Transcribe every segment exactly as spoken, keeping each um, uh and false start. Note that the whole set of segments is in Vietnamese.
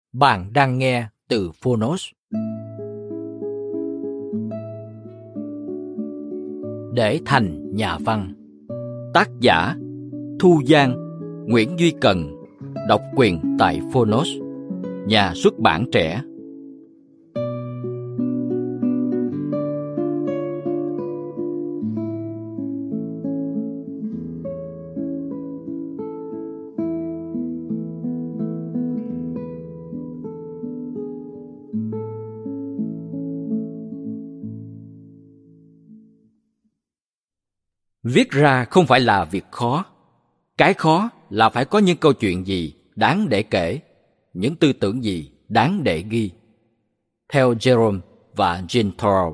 Bạn đang nghe từ Phonos. Để thành nhà văn. Tác giả Thu Giang, Nguyễn Duy Cần. Độc quyền tại Phonos. Nhà xuất bản trẻ. Viết ra không phải là việc khó. Cái khó là phải có những câu chuyện gì đáng để kể, những tư tưởng gì đáng để ghi. Theo Jerome và Jean Thoreau.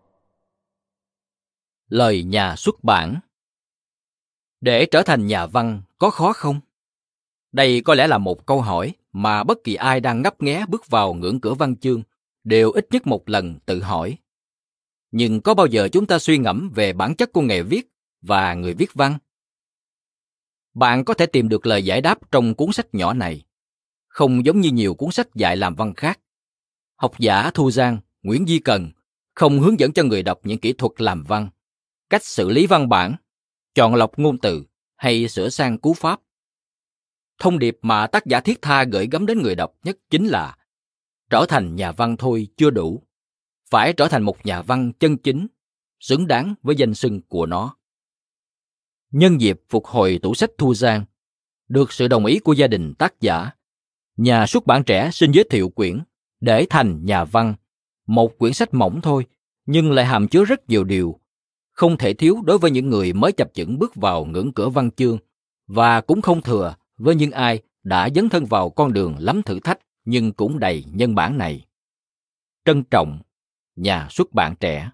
Lời nhà xuất bản. Để trở thành nhà văn có khó không? Đây có lẽ là một câu hỏi mà bất kỳ ai đang ngấp nghé bước vào ngưỡng cửa văn chương đều ít nhất một lần tự hỏi. Nhưng có bao giờ chúng ta suy ngẫm về bản chất của nghề viết và người viết văn? Bạn có thể tìm được lời giải đáp trong cuốn sách nhỏ này. Không giống như nhiều cuốn sách dạy làm văn khác, học giả Thu Giang, Nguyễn Duy Cần không hướng dẫn cho người đọc những kỹ thuật làm văn, cách xử lý văn bản, chọn lọc ngôn từ hay sửa sang cú pháp. Thông điệp mà tác giả thiết tha gửi gắm đến người đọc nhất chính là trở thành nhà văn thôi chưa đủ, phải trở thành một nhà văn chân chính, xứng đáng với danh xưng của nó. Nhân dịp phục hồi tủ sách Thu Giang, được sự đồng ý của gia đình tác giả, nhà xuất bản trẻ xin giới thiệu quyển Để thành nhà văn, một quyển sách mỏng thôi nhưng lại hàm chứa rất nhiều điều, không thể thiếu đối với những người mới chập chững bước vào ngưỡng cửa văn chương, và cũng không thừa với những ai đã dấn thân vào con đường lắm thử thách nhưng cũng đầy nhân bản này. Trân trọng, nhà xuất bản trẻ.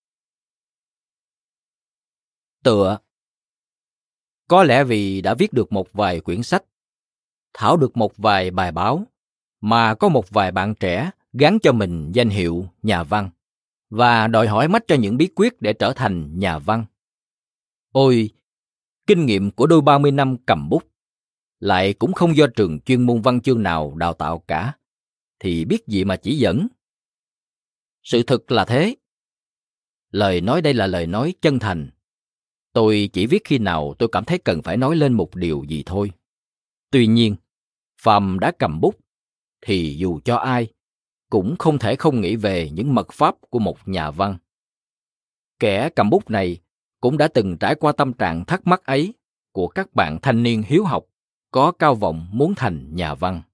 Tựa. Có lẽ vì đã viết được một vài quyển sách, thảo được một vài bài báo, mà có một vài bạn trẻ gắn cho mình danh hiệu nhà văn và đòi hỏi mách cho những bí quyết để trở thành nhà văn. Ôi, kinh nghiệm của đôi ba mươi năm cầm bút, lại cũng không do trường chuyên môn văn chương nào đào tạo cả, thì biết gì mà chỉ dẫn. Sự thực là thế. Lời nói đây là lời nói chân thành. Tôi chỉ viết khi nào tôi cảm thấy cần phải nói lên một điều gì thôi. Tuy nhiên, phàm đã cầm bút, thì dù cho ai, cũng không thể không nghĩ về những mật pháp của một nhà văn. Kẻ cầm bút này cũng đã từng trải qua tâm trạng thắc mắc ấy của các bạn thanh niên hiếu học, có cao vọng muốn thành nhà văn.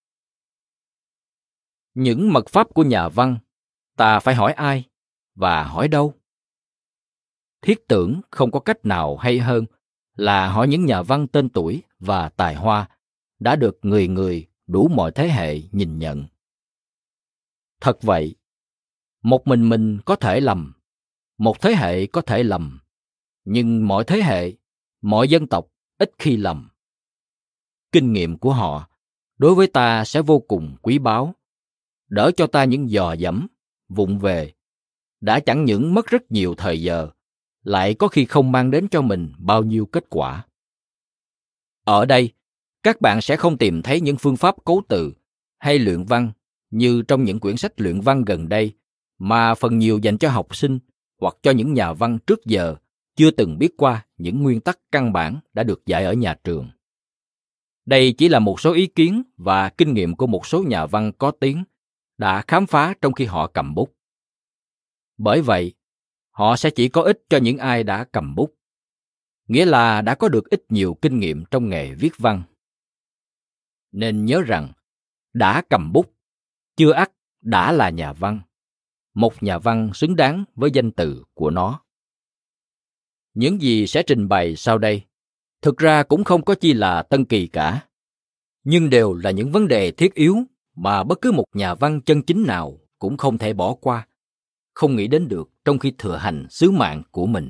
Những mật pháp của nhà văn, ta phải hỏi ai và hỏi đâu? Thiết tưởng không có cách nào hay hơn là hỏi những nhà văn tên tuổi và tài hoa đã được người người đủ mọi thế hệ nhìn nhận. Thật vậy, một mình mình có thể lầm, một thế hệ có thể lầm, nhưng mọi thế hệ, mọi dân tộc ít khi lầm. Kinh nghiệm của họ đối với ta sẽ vô cùng quý báu, đỡ cho ta những dò dẫm, vụng về, đã chẳng những mất rất nhiều thời giờ, lại có khi không mang đến cho mình bao nhiêu kết quả. Ở đây, các bạn sẽ không tìm thấy những phương pháp cấu từ hay luyện văn như trong những quyển sách luyện văn gần đây, mà phần nhiều dành cho học sinh hoặc cho những nhà văn trước giờ chưa từng biết qua những nguyên tắc căn bản đã được dạy ở nhà trường. Đây chỉ là một số ý kiến và kinh nghiệm của một số nhà văn có tiếng đã khám phá trong khi họ cầm bút. Bởi vậy, họ sẽ chỉ có ích cho những ai đã cầm bút, nghĩa là đã có được ít nhiều kinh nghiệm trong nghề viết văn. Nên nhớ rằng, đã cầm bút, chưa ắt đã là nhà văn, một nhà văn xứng đáng với danh từ của nó. Những gì sẽ trình bày sau đây, thực ra cũng không có chi là tân kỳ cả, nhưng đều là những vấn đề thiết yếu mà bất cứ một nhà văn chân chính nào cũng không thể bỏ qua, không nghĩ đến được trong khi thừa hành sứ mạng của mình.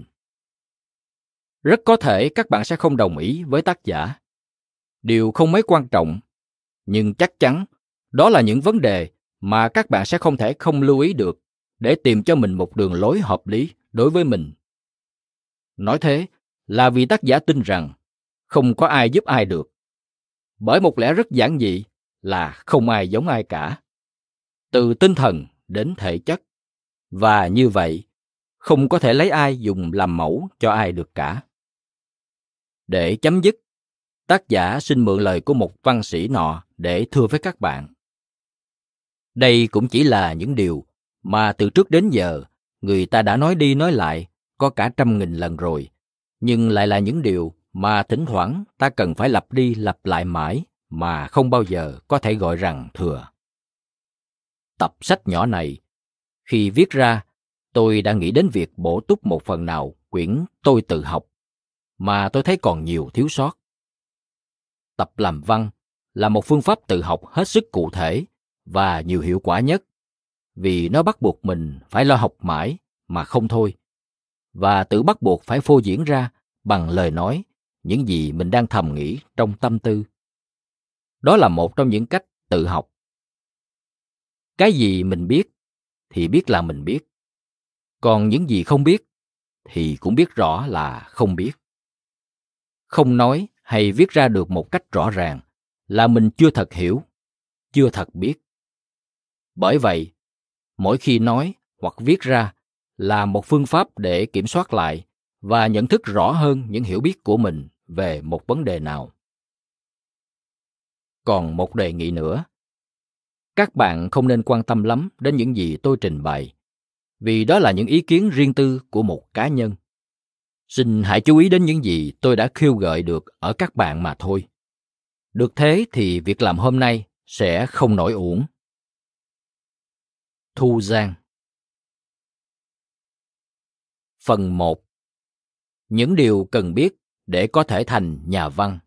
Rất có thể các bạn sẽ không đồng ý với tác giả. Điều không mấy quan trọng, nhưng chắc chắn đó là những vấn đề mà các bạn sẽ không thể không lưu ý được để tìm cho mình một đường lối hợp lý đối với mình. Nói thế là vì tác giả tin rằng không có ai giúp ai được. Bởi một lẽ rất giản dị là không ai giống ai cả, từ tinh thần đến thể chất, và như vậy, không có thể lấy ai dùng làm mẫu cho ai được cả. Để chấm dứt, tác giả xin mượn lời của một văn sĩ nọ để thưa với các bạn. Đây cũng chỉ là những điều mà từ trước đến giờ người ta đã nói đi nói lại có cả trăm nghìn lần rồi, nhưng lại là những điều mà thỉnh thoảng ta cần phải lặp đi lặp lại mãi mà không bao giờ có thể gọi rằng thừa. Tập sách nhỏ này, khi viết ra, tôi đã nghĩ đến việc bổ túc một phần nào quyển Tôi tự học, mà tôi thấy còn nhiều thiếu sót. Tập làm văn là một phương pháp tự học hết sức cụ thể và nhiều hiệu quả nhất, vì nó bắt buộc mình phải lo học mãi mà không thôi, và tự bắt buộc phải phô diễn ra bằng lời nói những gì mình đang thầm nghĩ trong tâm tư. Đó là một trong những cách tự học. Cái gì mình biết thì biết là mình biết, còn những gì không biết thì cũng biết rõ là không biết. Không nói hay viết ra được một cách rõ ràng là mình chưa thật hiểu, chưa thật biết. Bởi vậy, mỗi khi nói hoặc viết ra là một phương pháp để kiểm soát lại và nhận thức rõ hơn những hiểu biết của mình về một vấn đề nào. Còn một đề nghị nữa. Các bạn không nên quan tâm lắm đến những gì tôi trình bày, vì đó là những ý kiến riêng tư của một cá nhân. Xin hãy chú ý đến những gì tôi đã khêu gợi được ở các bạn mà thôi. Được thế thì việc làm hôm nay sẽ không nổi uổng. Thu Giang. Phần một. Những điều cần biết để có thể thành nhà văn.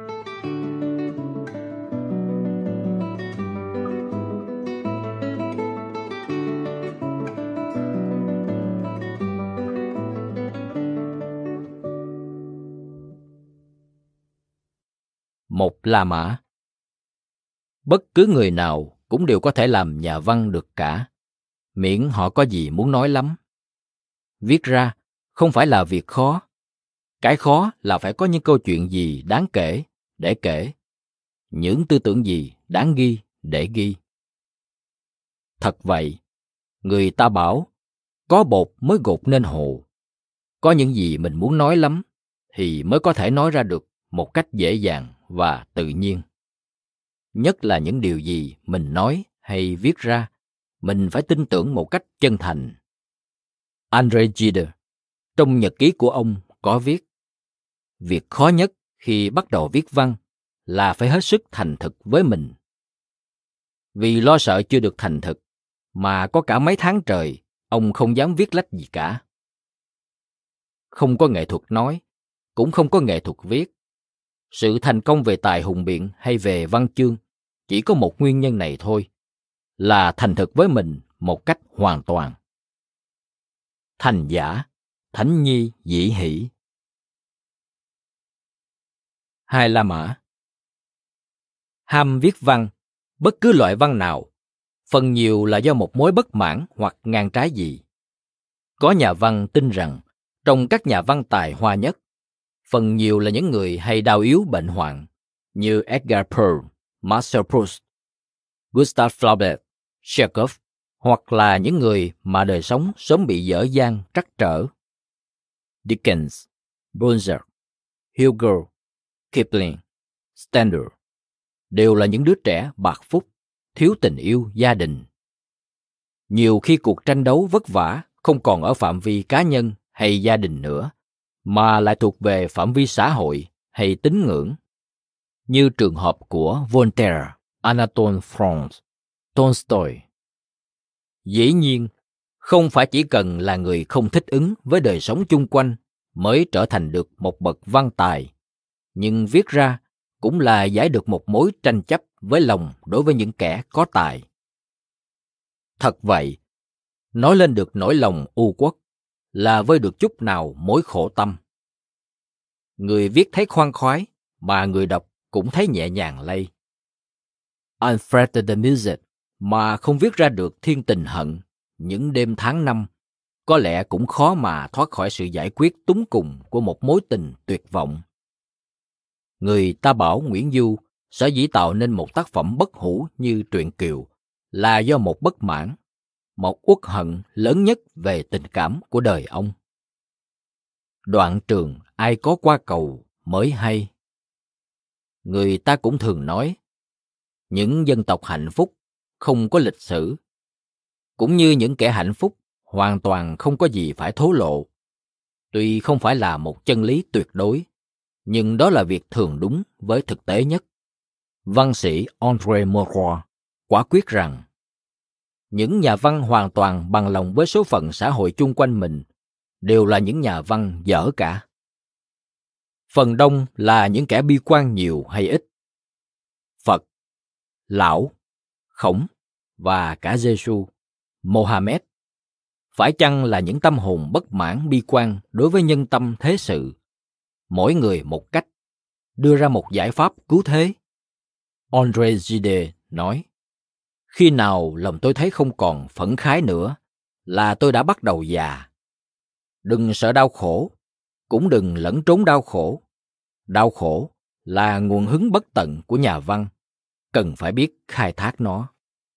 Một La Mã. Bất cứ người nào cũng đều có thể làm nhà văn được cả, miễn họ có gì muốn nói lắm. Viết ra không phải là việc khó. Cái khó là phải có những câu chuyện gì đáng kể để kể, những tư tưởng gì đáng ghi để ghi. Thật vậy, người ta bảo, có bột mới gột nên hồ. Có những gì mình muốn nói lắm thì mới có thể nói ra được một cách dễ dàng và tự nhiên. Nhất là những điều gì mình nói hay viết ra, mình phải tin tưởng một cách chân thành. André Gide, trong nhật ký của ông có viết, việc khó nhất khi bắt đầu viết văn là phải hết sức thành thực với mình. Vì lo sợ chưa được thành thực, mà có cả mấy tháng trời, ông không dám viết lách gì cả. Không có nghệ thuật nói, cũng không có nghệ thuật viết. Sự thành công về tài hùng biện hay về văn chương chỉ có một nguyên nhân này thôi, là thành thực với mình một cách hoàn toàn. Thành giả, thánh nhi dĩ hỷ. Hai La Mã. Ham viết văn, bất cứ loại văn nào, phần nhiều là do một mối bất mãn hoặc ngang trái gì. Có nhà văn tin rằng, trong các nhà văn tài hoa nhất, phần nhiều là những người hay đau yếu bệnh hoạn, như Edgar Poe, Marcel Proust, Gustave Flaubert, Chekhov, hoặc là những người mà đời sống sớm bị dở dang trắc trở. Dickens, Balzac, Hugo, Kipling, Stendhal đều là những đứa trẻ bạc phúc, thiếu tình yêu gia đình. Nhiều khi cuộc tranh đấu vất vả không còn ở phạm vi cá nhân hay gia đình nữa, mà lại thuộc về phạm vi xã hội hay tín ngưỡng, như trường hợp của Voltaire, Anatole France, Tolstoy. Dĩ nhiên, không phải chỉ cần là người không thích ứng với đời sống chung quanh mới trở thành được một bậc văn tài, nhưng viết ra cũng là giải được một mối tranh chấp với lòng đối với những kẻ có tài. Thật vậy, nói lên được nỗi lòng u uất là vơi được chút nào mối khổ tâm. Người viết thấy khoan khoái, mà người đọc cũng thấy nhẹ nhàng lây. Alfred de Musset mà không viết ra được Thiên Tình Hận, Những Đêm Tháng Năm, có lẽ cũng khó mà thoát khỏi sự giải quyết túng cùng của một mối tình tuyệt vọng. Người ta bảo Nguyễn Du sở dĩ tạo nên một tác phẩm bất hủ như truyện Kiều là do một bất mãn, một uất hận lớn nhất về tình cảm của đời ông. Đoạn trường ai có qua cầu mới hay. Người ta cũng thường nói, những dân tộc hạnh phúc không có lịch sử, cũng như những kẻ hạnh phúc hoàn toàn không có gì phải thố lộ. Tuy không phải là một chân lý tuyệt đối, nhưng đó là việc thường đúng với thực tế nhất. Văn sĩ André Malraux quả quyết rằng, những nhà văn hoàn toàn bằng lòng với số phận xã hội chung quanh mình đều là những nhà văn dở cả. Phần đông là những kẻ bi quan nhiều hay ít. Phật, Lão, Khổng và cả Giê-xu, Mohammed phải chăng là những tâm hồn bất mãn bi quan đối với nhân tâm thế sự, mỗi người một cách, đưa ra một giải pháp cứu thế? André Gide nói, khi nào lòng tôi thấy không còn phẫn khái nữa là tôi đã bắt đầu già. Đừng sợ đau khổ, cũng đừng lẩn trốn đau khổ. Đau khổ là nguồn hứng bất tận của nhà văn, cần phải biết khai thác nó.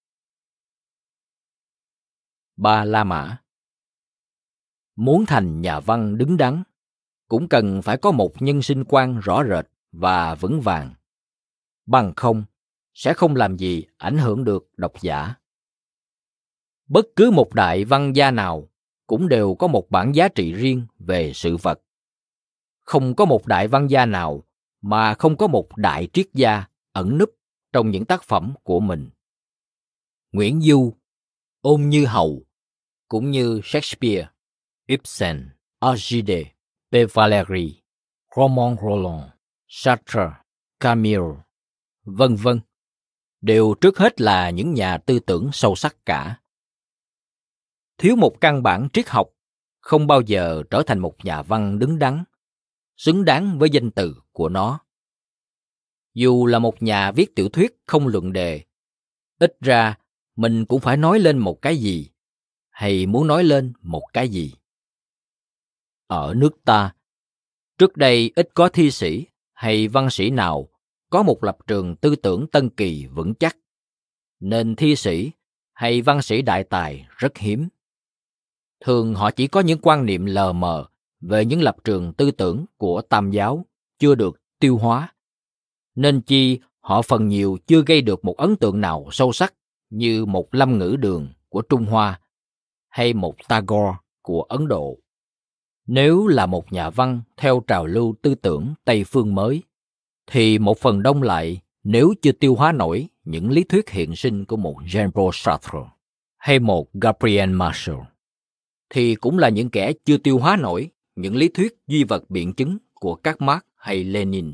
Ba La Mã. Muốn thành nhà văn đứng đắn, cũng cần phải có một nhân sinh quan rõ rệt và vững vàng. Bằng không, sẽ không làm gì ảnh hưởng được độc giả. Bất cứ một đại văn gia nào cũng đều có một bản giá trị riêng về sự vật. Không có một đại văn gia nào mà không có một đại triết gia ẩn núp trong những tác phẩm của mình. Nguyễn Du, Ôn Như Hầu, cũng như Shakespeare, Ibsen, Agide, de Valère, Romain Rolland, Sartre, Camus, vân vân, đều trước hết là những nhà tư tưởng sâu sắc cả. Thiếu một căn bản triết học, không bao giờ trở thành một nhà văn đứng đắn, xứng đáng với danh từ của nó. Dù là một nhà viết tiểu thuyết không luận đề, ít ra mình cũng phải nói lên một cái gì, hay muốn nói lên một cái gì. Ở nước ta, trước đây ít có thi sĩ hay văn sĩ nào có một lập trường tư tưởng tân kỳ vững chắc, nên thi sĩ hay văn sĩ đại tài rất hiếm. Thường họ chỉ có những quan niệm lờ mờ về những lập trường tư tưởng của Tam giáo chưa được tiêu hóa, nên chi họ phần nhiều chưa gây được một ấn tượng nào sâu sắc như một Lâm Ngữ Đường của Trung Hoa hay một Tagore của Ấn Độ. Nếu là một nhà văn theo trào lưu tư tưởng Tây phương mới, thì một phần đông lại nếu chưa tiêu hóa nổi những lý thuyết hiện sinh của một Jean-Paul Sartre hay một Gabriel Marshall, thì cũng là những kẻ chưa tiêu hóa nổi những lý thuyết duy vật biện chứng của các Marx hay Lenin.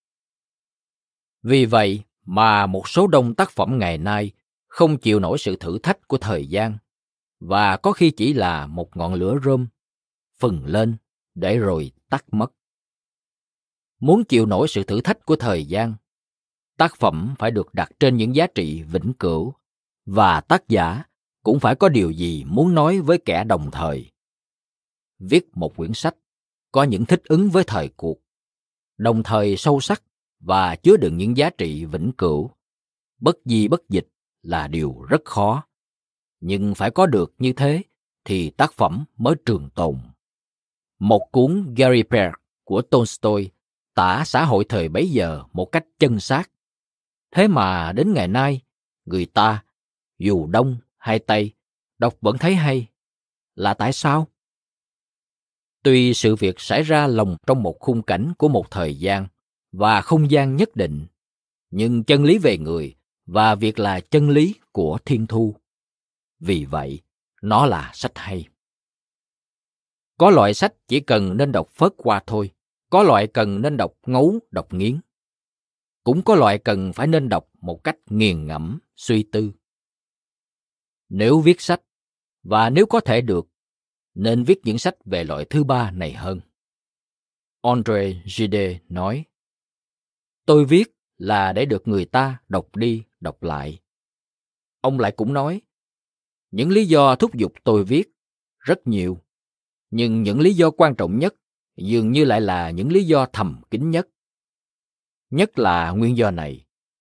Vì vậy mà một số đông tác phẩm ngày nay không chịu nổi sự thử thách của thời gian, và có khi chỉ là một ngọn lửa rơm, phừng lên để rồi tắt mất. Muốn chịu nổi sự thử thách của thời gian, tác phẩm phải được đặt trên những giá trị vĩnh cửu, và tác giả cũng phải có điều gì muốn nói với kẻ đồng thời. Viết một quyển sách có những thích ứng với thời cuộc, đồng thời sâu sắc và chứa đựng những giá trị vĩnh cửu, bất di bất dịch là điều rất khó. Nhưng phải có được như thế thì tác phẩm mới trường tồn. Một cuốn Gary Pearl của Tolstoy tả xã hội thời bấy giờ một cách chân xác. Thế mà đến ngày nay, người ta, dù Đông hay Tây, đọc vẫn thấy hay. Là tại sao? Tuy sự việc xảy ra lồng trong một khung cảnh của một thời gian và không gian nhất định, nhưng chân lý về người và việc là chân lý của thiên thu. Vì vậy, nó là sách hay. Có loại sách chỉ cần nên đọc phớt qua thôi, có loại cần nên đọc ngấu, đọc nghiến. Cũng có loại cần phải nên đọc một cách nghiền ngẫm, suy tư. Nếu viết sách, và nếu có thể được, nên viết những sách về loại thứ ba này hơn. André Gide nói, tôi viết là để được người ta đọc đi, đọc lại. Ông lại cũng nói, những lý do thúc giục tôi viết rất nhiều, nhưng những lý do quan trọng nhất dường như lại là những lý do thầm kín nhất. Nhất là nguyên do này,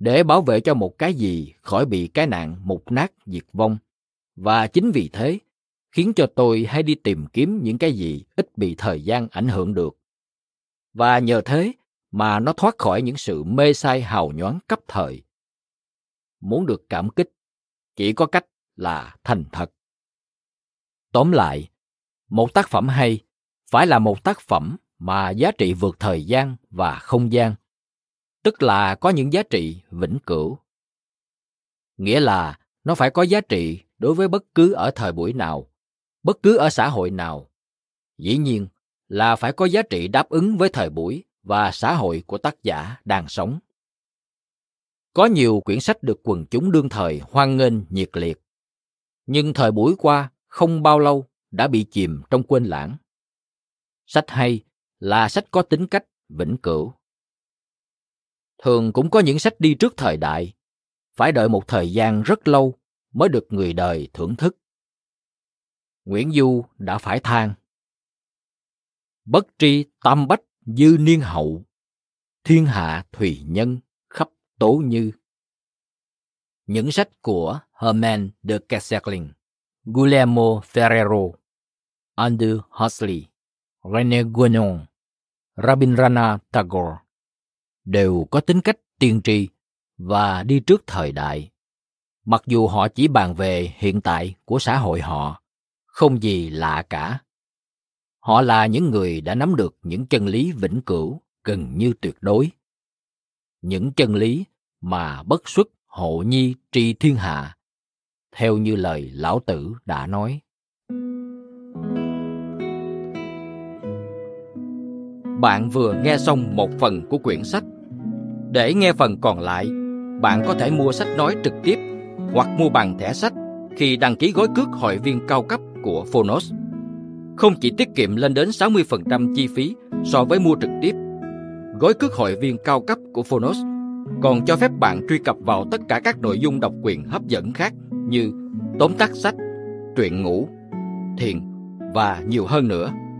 để bảo vệ cho một cái gì khỏi bị cái nạn mục nát diệt vong. Và chính vì thế, khiến cho tôi hay đi tìm kiếm những cái gì ít bị thời gian ảnh hưởng được. Và nhờ thế mà nó thoát khỏi những sự mê say hào nhoáng cấp thời. Muốn được cảm kích, chỉ có cách là thành thật. Tóm lại, một tác phẩm hay phải là một tác phẩm mà giá trị vượt thời gian và không gian, tức là có những giá trị vĩnh cửu. Nghĩa là nó phải có giá trị đối với bất cứ ở thời buổi nào, bất cứ ở xã hội nào. Dĩ nhiên là phải có giá trị đáp ứng với thời buổi và xã hội của tác giả đang sống. Có nhiều quyển sách được quần chúng đương thời hoan nghênh nhiệt liệt, nhưng thời buổi qua không bao lâu đã bị chìm trong quên lãng. Sách hay là sách có tính cách vĩnh cửu. Thường cũng có những sách đi trước thời đại, phải đợi một thời gian rất lâu mới được người đời thưởng thức. Nguyễn Du đã phải than: bất tri tam bách dư niên hậu, thiên hạ thùy nhân khắp tố như. Những sách của Hermann de Kesselring, Guillermo Ferrero, Aldous Huxley, René Guénon, Rabindranath Tagore đều có tính cách tiên tri và đi trước thời đại, mặc dù họ chỉ bàn về hiện tại của xã hội họ, không gì lạ cả. Họ là những người đã nắm được những chân lý vĩnh cửu gần như tuyệt đối. Những chân lý mà bất xuất hộ nhi tri thiên hạ, theo như lời Lão Tử đã nói. Bạn vừa nghe xong một phần của quyển sách. Để nghe phần còn lại, bạn có thể mua sách nói trực tiếp hoặc mua bằng thẻ sách khi đăng ký gói cước hội viên cao cấp của Phonos. Không chỉ tiết kiệm lên đến sáu mươi phần trăm chi phí so với mua trực tiếp, gói cước hội viên cao cấp của Phonos còn cho phép bạn truy cập vào tất cả các nội dung độc quyền hấp dẫn khác như tóm tắt sách, truyện ngủ, thiền và nhiều hơn nữa.